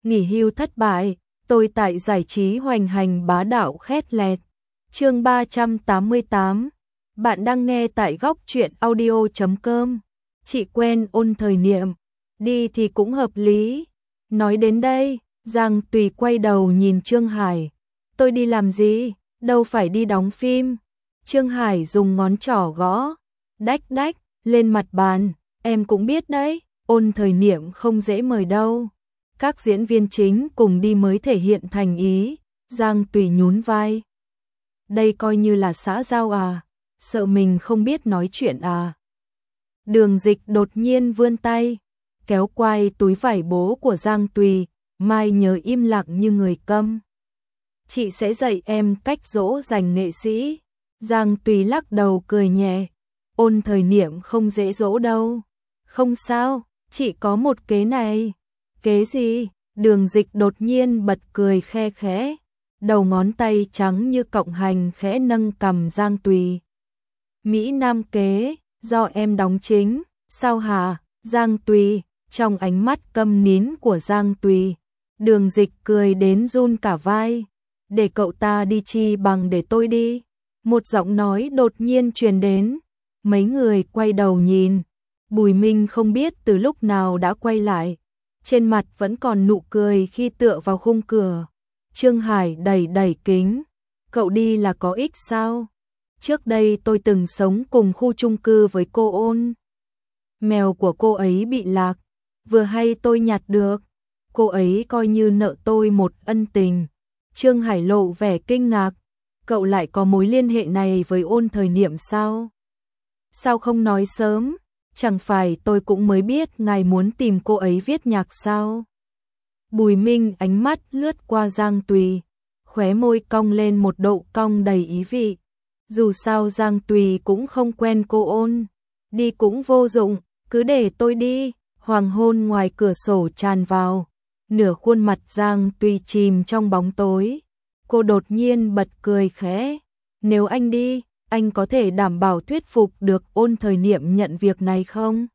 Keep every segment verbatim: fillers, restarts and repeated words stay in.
nghỉ hưu thất bại, tôi tại giải trí hoành hành bá đạo khét lẹt. Chương ba trăm tám mươi tám. Bạn đang nghe tại góc truyện audio chấm com. Chị quen Ôn Thời Niệm, đi thì cũng hợp lý. Nói đến đây, Giang Tùy quay đầu nhìn Trương Hải. Tôi đi làm gì, đâu phải đi đóng phim. Trương Hải dùng ngón trỏ gõ, đách đách, lên mặt bàn. Em cũng biết đấy, Ôn Thời Niệm không dễ mời đâu. Các diễn viên chính cùng đi mới thể hiện thành ý. Giang Tùy nhún vai. Đây coi như là xã giao à, sợ mình không biết nói chuyện à. Đường Dịch đột nhiên vươn tay, kéo quai túi vải bố của Giang Tùy, Mai nhớ im lặng như người câm. Chị sẽ dạy em cách dỗ dành nghệ sĩ. Giang Tùy lắc đầu cười nhẹ. Ôn Thời Niệm không dễ dỗ đâu. Không sao, chị có một kế này. Kế gì? Đường Dịch đột nhiên bật cười khe khẽ. Đầu ngón tay trắng như cọng hành khẽ nâng cằm Giang Tùy. Mỹ Nam kế, do em đóng chính, sao hả? Giang Tùy, trong ánh mắt câm nín của Giang Tùy, Đường Dịch cười đến run cả vai. Để cậu ta đi chi bằng để tôi đi. Một giọng nói đột nhiên truyền đến. Mấy người quay đầu nhìn. Bùi Minh không biết từ lúc nào đã quay lại. Trên mặt vẫn còn nụ cười khi tựa vào khung cửa. Trương Hải đẩy đẩy kính. Cậu đi là có ích sao? Trước đây tôi từng sống cùng khu chung cư với cô Ôn. Mèo của cô ấy bị lạc. Vừa hay tôi nhặt được. Cô ấy coi như nợ tôi một ân tình. Trương Hải lộ vẻ kinh ngạc. Cậu lại có mối liên hệ này với Ôn Thời Niệm sao? Sao không nói sớm? Chẳng phải tôi cũng mới biết ngài muốn tìm cô ấy viết nhạc sao? Bùi Minh ánh mắt lướt qua Giang Tùy, khóe môi cong lên một độ cong đầy ý vị. Dù sao Giang Tùy cũng không quen cô Ôn, đi cũng vô dụng, cứ để tôi đi. Hoàng hôn ngoài cửa sổ tràn vào, nửa khuôn mặt Giang Tùy chìm trong bóng tối. Cô đột nhiên bật cười khẽ. Nếu anh đi, anh có thể đảm bảo thuyết phục được Ôn Thời Niệm nhận việc này không?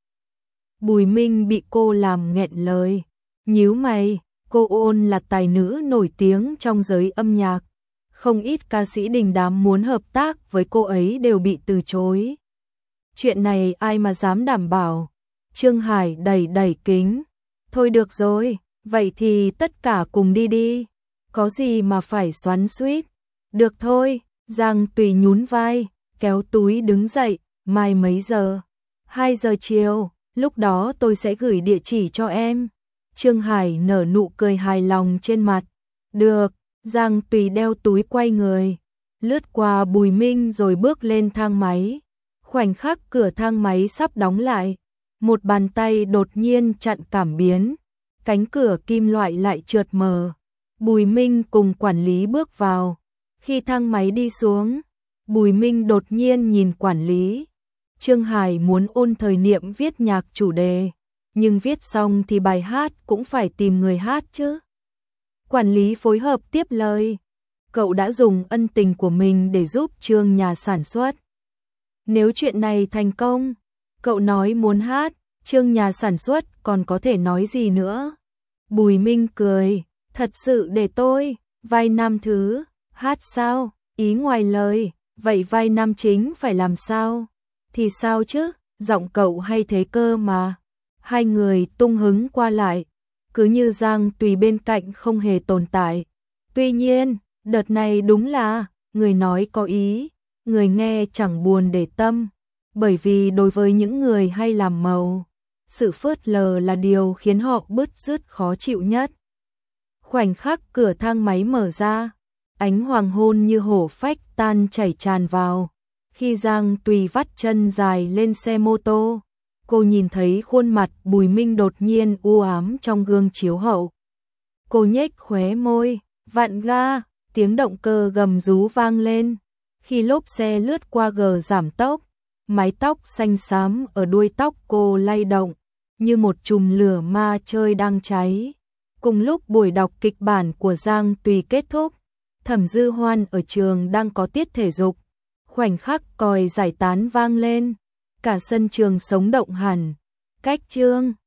Bùi Minh bị cô làm nghẹn lời. Nhíu mày, cô Ôn là tài nữ nổi tiếng trong giới âm nhạc. Không ít ca sĩ đình đám muốn hợp tác với cô ấy đều bị từ chối. Chuyện này ai mà dám đảm bảo? Trương Hải đẩy đẩy kính. Thôi được rồi, vậy thì tất cả cùng đi đi. Có gì mà phải xoắn xuýt. Được thôi, Giang Tùy nhún vai, kéo túi đứng dậy. Mai mấy giờ? hai giờ chiều, lúc đó tôi sẽ gửi địa chỉ cho em. Trương Hải nở nụ cười hài lòng trên mặt. Được, Giang Tùy đeo túi quay người, lướt qua Bùi Minh rồi bước lên thang máy. Khoảnh khắc cửa thang máy sắp đóng lại, một bàn tay đột nhiên chặn cảm biến. Cánh cửa kim loại lại trượt mở. Bùi Minh cùng quản lý bước vào. Khi thang máy đi xuống, Bùi Minh đột nhiên nhìn quản lý. Trương Hải muốn Ôn Thời Niệm viết nhạc chủ đề, nhưng viết xong thì bài hát cũng phải tìm người hát chứ. Quản lý phối hợp tiếp lời. Cậu đã dùng ân tình của mình để giúp Trương nhà sản xuất. Nếu chuyện này thành công, cậu nói muốn hát, Trương nhà sản xuất còn có thể nói gì nữa. Bùi Minh cười. Thật sự để tôi, vai nam thứ, hát sao? Ý ngoài lời, vậy vai nam chính phải làm sao? Thì sao chứ, giọng cậu hay thế cơ mà. Hai người tung hứng qua lại, cứ như Giang Tùy bên cạnh không hề tồn tại. Tuy nhiên, đợt này đúng là, người nói có ý, người nghe chẳng buồn để tâm. Bởi vì đối với những người hay làm màu, sự phớt lờ là điều khiến họ bứt rứt khó chịu nhất. Khoảnh khắc cửa thang máy mở ra, ánh hoàng hôn như hổ phách tan chảy tràn vào. Khi Giang Tùy vắt chân dài lên xe mô tô, cô nhìn thấy khuôn mặt Bùi Minh đột nhiên u ám trong gương chiếu hậu. Cô nhếch khóe môi, vặn ga, tiếng động cơ gầm rú vang lên. Khi lốp xe lướt qua gờ giảm tốc, mái tóc xanh xám ở đuôi tóc cô lay động, như một chùm lửa ma chơi đang cháy. Cùng lúc buổi đọc kịch bản của Giang Tùy kết thúc, Thẩm Dư Hoan ở trường đang có tiết thể dục. Khoảnh khắc còi giải tán vang lên, cả sân trường sống động hẳn. Cách Trương